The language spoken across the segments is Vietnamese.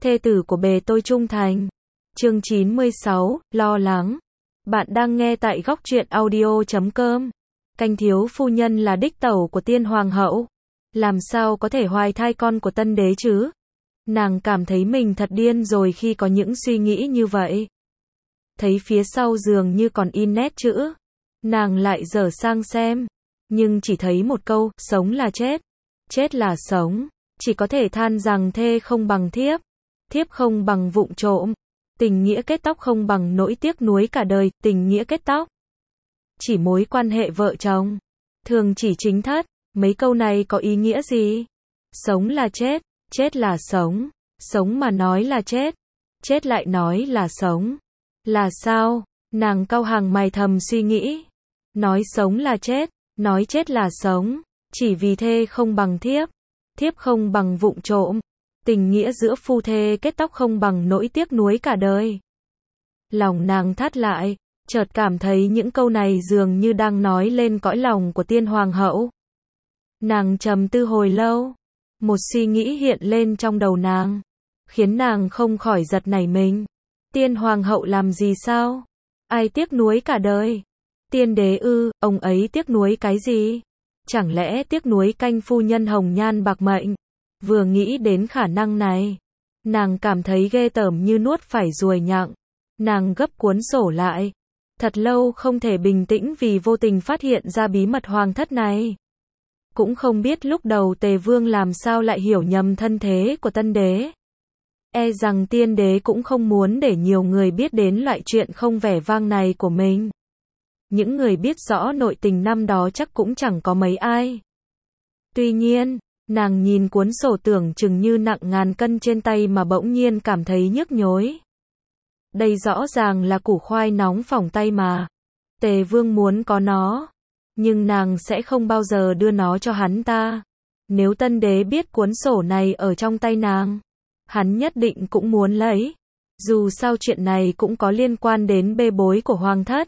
thê tử của bề tôi trung thành. Chương 96, lo lắng. Bạn đang nghe tại góc truyện audio.com. Canh thiếu phu nhân là đích tẩu của tiên hoàng hậu. Làm sao có thể hoài thai con của tân đế chứ? Nàng cảm thấy mình thật điên rồi khi có những suy nghĩ như vậy. Thấy phía sau giường như còn in nét chữ. Nàng lại dở sang xem. Nhưng chỉ thấy một câu, sống là chết. Chết là sống. Chỉ có thể than rằng thê không bằng thiếp. Thiếp không bằng vụng trộm. Tình nghĩa kết tóc không bằng nỗi tiếc nuối cả đời, tình nghĩa kết tóc. Chỉ mối quan hệ vợ chồng. Thường chỉ chính thất. Mấy câu này có ý nghĩa gì? Sống là chết. Chết là sống. Sống mà nói là chết. Chết lại nói là sống. Là sao? Nàng cau hàng mày thầm suy nghĩ. Nói sống là chết. Nói chết là sống. Chỉ vì thê không bằng thiếp. Thiếp không bằng vụng trộm. Tình nghĩa giữa phu thê kết tóc không bằng nỗi tiếc nuối cả đời. Lòng nàng thắt lại, chợt cảm thấy những câu này dường như đang nói lên cõi lòng của tiên hoàng hậu. Nàng trầm tư hồi lâu, một suy nghĩ hiện lên trong đầu nàng, khiến nàng không khỏi giật nảy mình. Tiên hoàng hậu làm gì sao? Ai tiếc nuối cả đời? Tiên đế ư, ông ấy tiếc nuối cái gì? Chẳng lẽ tiếc nuối canh phu nhân hồng nhan bạc mệnh? Vừa nghĩ đến khả năng này, nàng cảm thấy ghê tởm như nuốt phải ruồi nhặng. Nàng gấp cuốn sổ lại. Thật lâu không thể bình tĩnh vì vô tình phát hiện ra bí mật hoàng thất này. Cũng không biết lúc đầu Tề Vương làm sao lại hiểu nhầm thân thế của tân đế. E rằng tiên đế cũng không muốn để nhiều người biết đến loại chuyện không vẻ vang này của mình. Những người biết rõ nội tình năm đó chắc cũng chẳng có mấy ai. Tuy nhiên, nàng nhìn cuốn sổ tưởng chừng như nặng ngàn cân trên tay mà bỗng nhiên cảm thấy nhức nhối. Đây rõ ràng là củ khoai nóng phỏng tay mà. Tề Vương muốn có nó. Nhưng nàng sẽ không bao giờ đưa nó cho hắn ta. Nếu tân đế biết cuốn sổ này ở trong tay nàng, hắn nhất định cũng muốn lấy. Dù sao chuyện này cũng có liên quan đến bê bối của hoàng thất.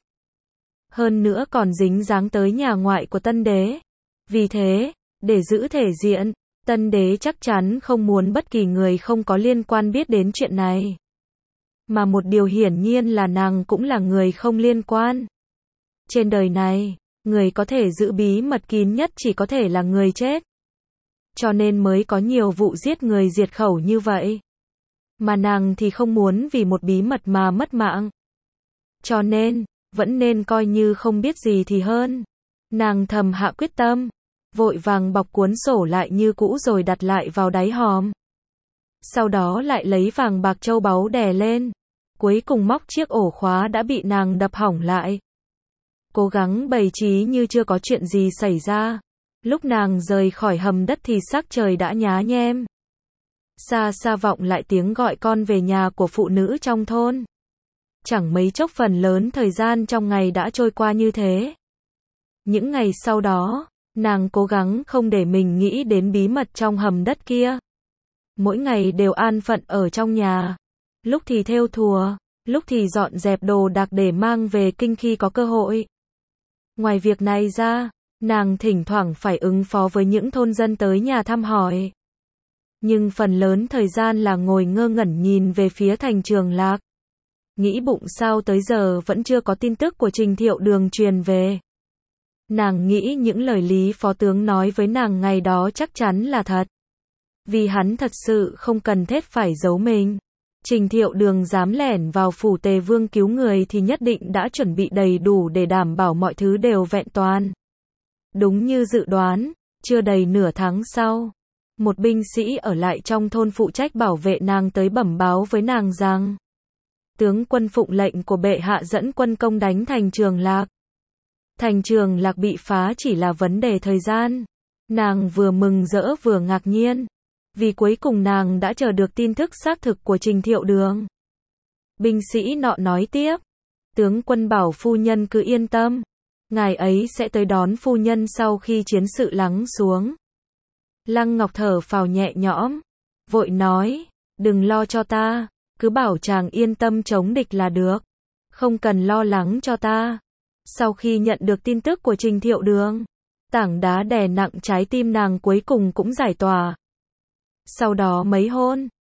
Hơn nữa còn dính dáng tới nhà ngoại của tân đế. Vì thế, để giữ thể diện, tân đế chắc chắn không muốn bất kỳ người không có liên quan biết đến chuyện này. Mà một điều hiển nhiên là nàng cũng là người không liên quan. Trên đời này, người có thể giữ bí mật kín nhất chỉ có thể là người chết. Cho nên mới có nhiều vụ giết người diệt khẩu như vậy. Mà nàng thì không muốn vì một bí mật mà mất mạng. Cho nên, vẫn nên coi như không biết gì thì hơn. Nàng thầm hạ quyết tâm, vội vàng bọc cuốn sổ lại như cũ rồi đặt lại vào đáy hòm. Sau đó lại lấy vàng bạc châu báu đè lên. Cuối cùng móc chiếc ổ khóa đã bị nàng đập hỏng lại. Cố gắng bày trí như chưa có chuyện gì xảy ra. Lúc nàng rời khỏi hầm đất thì sắc trời đã nhá nhem. Xa xa vọng lại tiếng gọi con về nhà của phụ nữ trong thôn. Chẳng mấy chốc phần lớn thời gian trong ngày đã trôi qua như thế. Những ngày sau đó, nàng cố gắng không để mình nghĩ đến bí mật trong hầm đất kia. Mỗi ngày đều an phận ở trong nhà. Lúc thì thêu thùa, lúc thì dọn dẹp đồ đạc để mang về kinh khi có cơ hội. Ngoài việc này ra, nàng thỉnh thoảng phải ứng phó với những thôn dân tới nhà thăm hỏi. Nhưng phần lớn thời gian là ngồi ngơ ngẩn nhìn về phía thành Trường Lạc. Nghĩ bụng sao tới giờ vẫn chưa có tin tức của Trình Thiệu Đường truyền về. Nàng nghĩ những lời Lý Phó Tướng nói với nàng ngày đó chắc chắn là thật. Vì hắn thật sự không cần thiết phải giấu mình. Trình Thiệu Đường dám lẻn vào phủ Tề Vương cứu người thì nhất định đã chuẩn bị đầy đủ để đảm bảo mọi thứ đều vẹn toàn. Đúng như dự đoán, chưa đầy nửa tháng sau, một binh sĩ ở lại trong thôn phụ trách bảo vệ nàng tới bẩm báo với nàng rằng tướng quân phụng lệnh của bệ hạ dẫn quân công đánh thành Trường Lạc. Thành Trường Lạc bị phá chỉ là vấn đề thời gian. Nàng vừa mừng rỡ vừa ngạc nhiên. Vì cuối cùng nàng đã chờ được tin tức xác thực của Trình Thiệu Đường. Binh sĩ nọ nói tiếp. Tướng quân bảo phu nhân cứ yên tâm. Ngài ấy sẽ tới đón phu nhân sau khi chiến sự lắng xuống. Lăng Ngọc thở phào nhẹ nhõm. Vội nói. Đừng lo cho ta. Cứ bảo chàng yên tâm chống địch là được. Không cần lo lắng cho ta. Sau khi nhận được tin tức của Trình Thiệu Đường, tảng đá đè nặng trái tim nàng cuối cùng cũng giải tỏa. Sau đó mấy hôm,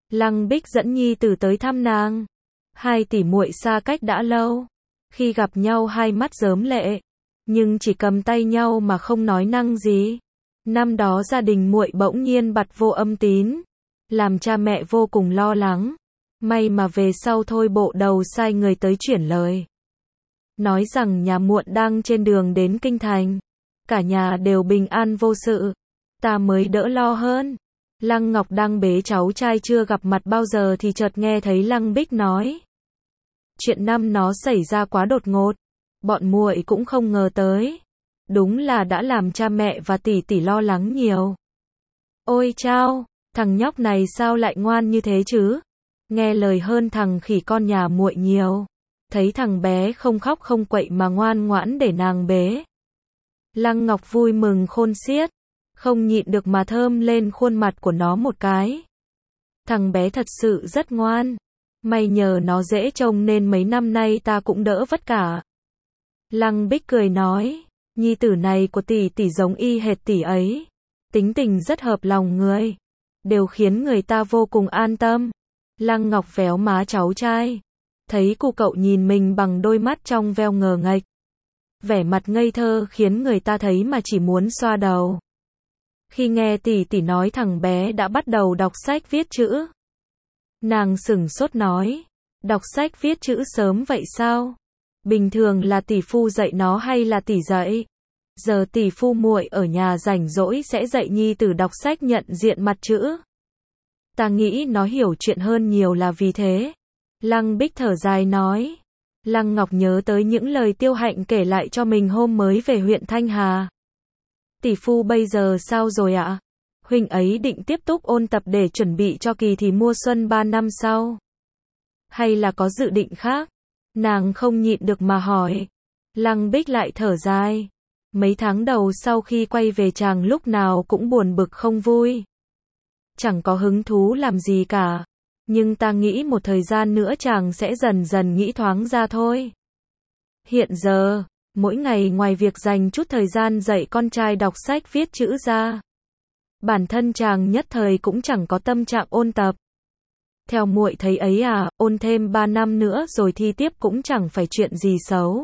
Lăng Bích dẫn nhi tử tới thăm nàng. Hai tỷ muội xa cách đã lâu. Khi gặp nhau hai mắt rớm lệ. Nhưng chỉ cầm tay nhau mà không nói năng gì. Năm đó gia đình muội bỗng nhiên bặt vô âm tín. Làm cha mẹ vô cùng lo lắng. May mà về sau thôi bộ đầu sai người tới chuyển lời. Nói rằng nhà muộn đang trên đường đến kinh thành. Cả nhà đều bình an vô sự. Ta mới đỡ lo hơn. Lăng Ngọc đang bế cháu trai chưa gặp mặt bao giờ thì chợt nghe thấy Lăng Bích nói. Chuyện năm nó xảy ra quá đột ngột. Bọn muội cũng không ngờ tới. Đúng là đã làm cha mẹ và tỷ tỷ lo lắng nhiều. Ôi chao, thằng nhóc này sao lại ngoan như thế chứ? Nghe lời hơn thằng khỉ con nhà muội nhiều. Thấy thằng bé không khóc không quậy mà ngoan ngoãn để nàng bế. Lăng Ngọc vui mừng khôn xiết. Không nhịn được mà thơm lên khuôn mặt của nó một cái. Thằng bé thật sự rất ngoan. May nhờ nó dễ trông nên mấy năm nay ta cũng đỡ vất cả. Lăng Bích cười nói. Nhi tử này của tỷ tỷ giống y hệt tỷ ấy. Tính tình rất hợp lòng người. Đều khiến người ta vô cùng an tâm. Lăng Ngọc véo má cháu trai. Thấy cụ cậu nhìn mình bằng đôi mắt trong veo ngờ nghệch. Vẻ mặt ngây thơ khiến người ta thấy mà chỉ muốn xoa đầu. Khi nghe tỷ tỷ nói thằng bé đã bắt đầu đọc sách viết chữ. Nàng sửng sốt nói. Đọc sách viết chữ sớm vậy sao? Bình thường là tỷ phu dạy nó hay là tỷ dạy? Giờ tỷ phu muội ở nhà rảnh rỗi sẽ dạy nhi tử đọc sách nhận diện mặt chữ. Ta nghĩ nó hiểu chuyện hơn nhiều là vì thế. Lăng Bích thở dài nói. Lăng Ngọc nhớ tới những lời Tiêu Hạnh kể lại cho mình hôm mới về huyện Thanh Hà. Tỷ phu bây giờ sao rồi ạ? Huynh ấy định tiếp tục ôn tập để chuẩn bị cho kỳ thi mùa xuân 3 năm sau. Hay là có dự định khác? Nàng không nhịn được mà hỏi. Lăng Bích lại thở dài. Mấy tháng đầu sau khi quay về chàng lúc nào cũng buồn bực không vui. Chẳng có hứng thú làm gì cả. Nhưng ta nghĩ một thời gian nữa chàng sẽ dần dần nghĩ thoáng ra thôi. Hiện giờ, mỗi ngày ngoài việc dành chút thời gian dạy con trai đọc sách viết chữ ra, bản thân chàng nhất thời cũng chẳng có tâm trạng ôn tập. Theo muội thấy ấy à, ôn thêm 3 năm nữa rồi thi tiếp cũng chẳng phải chuyện gì xấu.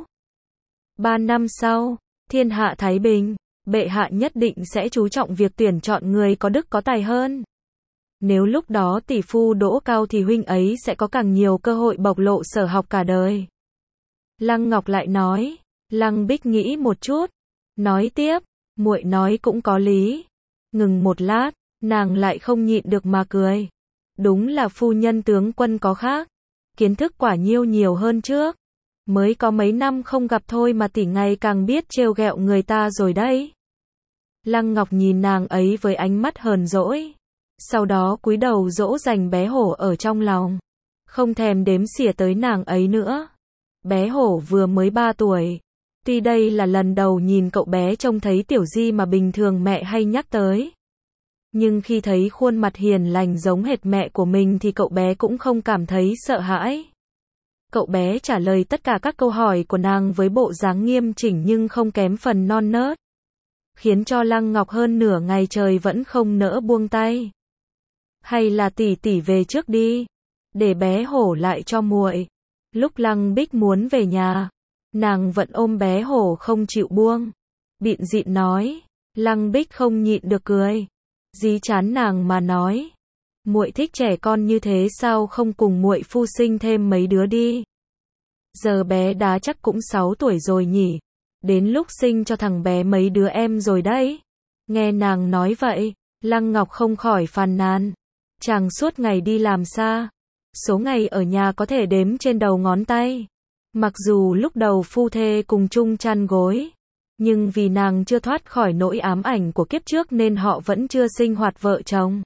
3 năm sau, thiên hạ thái bình, bệ hạ nhất định sẽ chú trọng việc tuyển chọn người có đức có tài hơn. Nếu lúc đó tỷ phu đỗ cao thì huynh ấy sẽ có càng nhiều cơ hội bộc lộ sở học cả đời. Lăng Ngọc lại nói. Lăng Bích nghĩ một chút. Nói tiếp. Muội nói cũng có lý. Ngừng một lát. Nàng lại không nhịn được mà cười. Đúng là phu nhân tướng quân có khác. Kiến thức quả nhiêu nhiều hơn trước. Mới có mấy năm không gặp thôi mà tỷ ngày càng biết trêu ghẹo người ta rồi đấy. Lăng Ngọc nhìn nàng ấy với ánh mắt hờn dỗi. Sau đó cúi đầu dỗ dành bé hổ ở trong lòng. Không thèm đếm xỉa tới nàng ấy nữa. Bé hổ vừa mới 3 tuổi. Tuy đây là lần đầu nhìn cậu bé trông thấy Tiểu Di mà bình thường mẹ hay nhắc tới. Nhưng khi thấy khuôn mặt hiền lành giống hệt mẹ của mình thì cậu bé cũng không cảm thấy sợ hãi. Cậu bé trả lời tất cả các câu hỏi của nàng với bộ dáng nghiêm chỉnh nhưng không kém phần non nớt. Khiến cho Lăng Ngọc hơn nửa ngày trời vẫn không nỡ buông tay. Hay là tỷ tỷ về trước đi, để bé hổ lại cho muội. Lúc Lăng Bích muốn về nhà, nàng vẫn ôm bé hổ không chịu buông. Bịn dịn nói. Lăng Bích không nhịn được cười. Dí chán nàng mà nói. Muội thích trẻ con như thế sao không cùng muội phu sinh thêm mấy đứa đi. Giờ bé đá chắc cũng 6 tuổi rồi nhỉ. Đến lúc sinh cho thằng bé mấy đứa em rồi đấy. Nghe nàng nói vậy, Lăng Ngọc không khỏi phàn nàn. Chàng suốt ngày đi làm xa. Số ngày ở nhà có thể đếm trên đầu ngón tay. Mặc dù lúc đầu phu thê cùng chung chăn gối. Nhưng vì nàng chưa thoát khỏi nỗi ám ảnh của kiếp trước nên họ vẫn chưa sinh hoạt vợ chồng.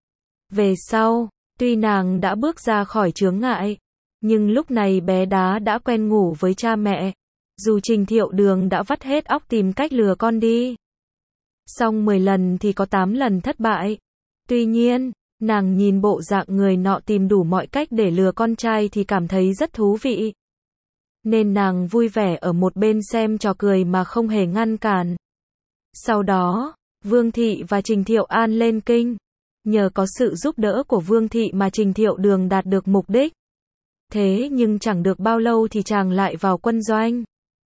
Về sau, tuy nàng đã bước ra khỏi chướng ngại. Nhưng lúc này bé đá đã quen ngủ với cha mẹ. Dù Trình Thiệu Đường đã vắt hết óc tìm cách lừa con đi. Xong 10 lần thì có 8 lần thất bại. Tuy nhiên, nàng nhìn bộ dạng người nọ tìm đủ mọi cách để lừa con trai thì cảm thấy rất thú vị. Nên nàng vui vẻ ở một bên xem trò cười mà không hề ngăn cản. Sau đó, Vương Thị và Trình Thiệu An lên kinh. Nhờ có sự giúp đỡ của Vương thị mà Trình Thiệu Đường đạt được mục đích. Thế nhưng chẳng được bao lâu thì chàng lại vào quân doanh.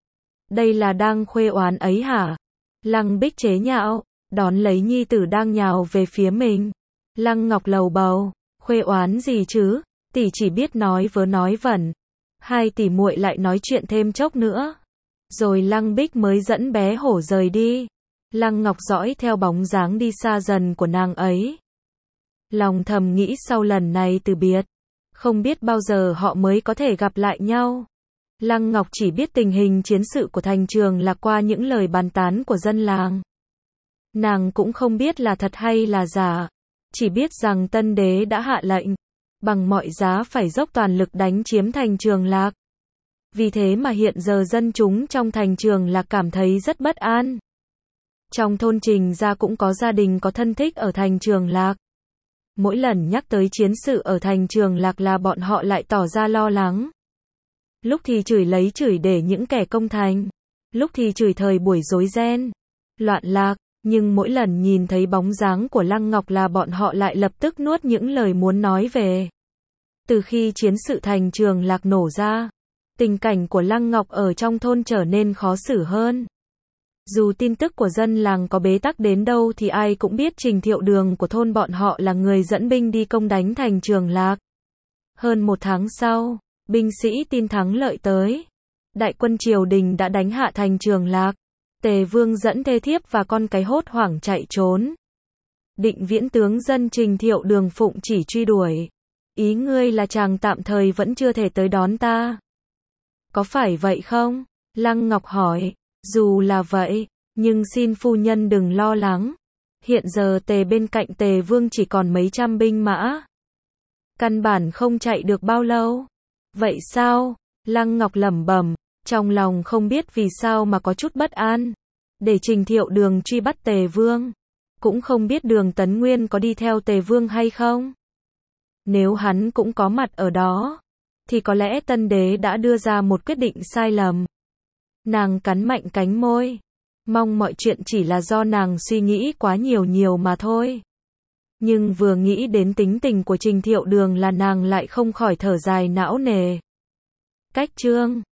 Đây là đang khuê oán ấy hả? Lăng Bích chế nhạo, đón lấy nhi tử đang nhào về phía mình. Lăng Ngọc lầu bầu, khuê oán gì chứ, tỷ chỉ biết nói vớ nói vẩn. Hai tỷ muội lại nói chuyện thêm chốc nữa. Rồi Lăng Bích mới dẫn bé hổ rời đi. Lăng Ngọc dõi theo bóng dáng đi xa dần của nàng ấy. Lòng thầm nghĩ sau lần này từ biệt, không biết bao giờ họ mới có thể gặp lại nhau. Lăng Ngọc chỉ biết tình hình chiến sự của thành Trường là qua những lời bàn tán của dân làng. Nàng cũng không biết là thật hay là giả, chỉ biết rằng tân đế đã hạ lệnh, bằng mọi giá phải dốc toàn lực đánh chiếm thành Trường Lạc. Vì thế mà hiện giờ dân chúng trong thành Trường Lạc cảm thấy rất bất an. Trong thôn Trình gia cũng có gia đình có thân thích ở thành Trường Lạc. Mỗi lần nhắc tới chiến sự ở thành Trường Lạc là bọn họ lại tỏ ra lo lắng. Lúc thì chửi lấy chửi để những kẻ công thành, lúc thì chửi thời buổi rối ren, loạn lạc, nhưng mỗi lần nhìn thấy bóng dáng của Lăng Ngọc là bọn họ lại lập tức nuốt những lời muốn nói về. Từ khi chiến sự thành Trường Lạc nổ ra, tình cảnh của Lăng Ngọc ở trong thôn trở nên khó xử hơn. Dù tin tức của dân làng có bế tắc đến đâu thì ai cũng biết Trình Thiệu Đường của thôn bọn họ là người dẫn binh đi công đánh thành Trường Lạc. Hơn một tháng sau, binh sĩ tin thắng lợi tới. Đại quân triều đình đã đánh hạ thành Trường Lạc. Tề Vương dẫn thê thiếp và con cái hốt hoảng chạy trốn. Định Viễn tướng dân Trình Thiệu Đường phụng chỉ truy đuổi. Ý ngươi là chàng tạm thời vẫn chưa thể tới đón ta. Có phải vậy không? Lăng Ngọc hỏi. Dù là vậy, nhưng xin phu nhân đừng lo lắng. Hiện giờ Tề bên cạnh Tề Vương chỉ còn mấy trăm binh mã. Căn bản không chạy được bao lâu. Vậy sao? Lăng Ngọc lẩm bẩm, trong lòng không biết vì sao mà có chút bất an. Để Trình Thiệu Đường truy bắt Tề Vương. Cũng không biết Đường Tấn Nguyên có đi theo Tề Vương hay không. Nếu hắn cũng có mặt ở đó, thì có lẽ tân đế đã đưa ra một quyết định sai lầm. Nàng cắn mạnh cánh môi. Mong mọi chuyện chỉ là do nàng suy nghĩ quá nhiều mà thôi. Nhưng vừa nghĩ đến tính tình của Trình Thiệu Đường là nàng lại không khỏi thở dài não nề. Cách chương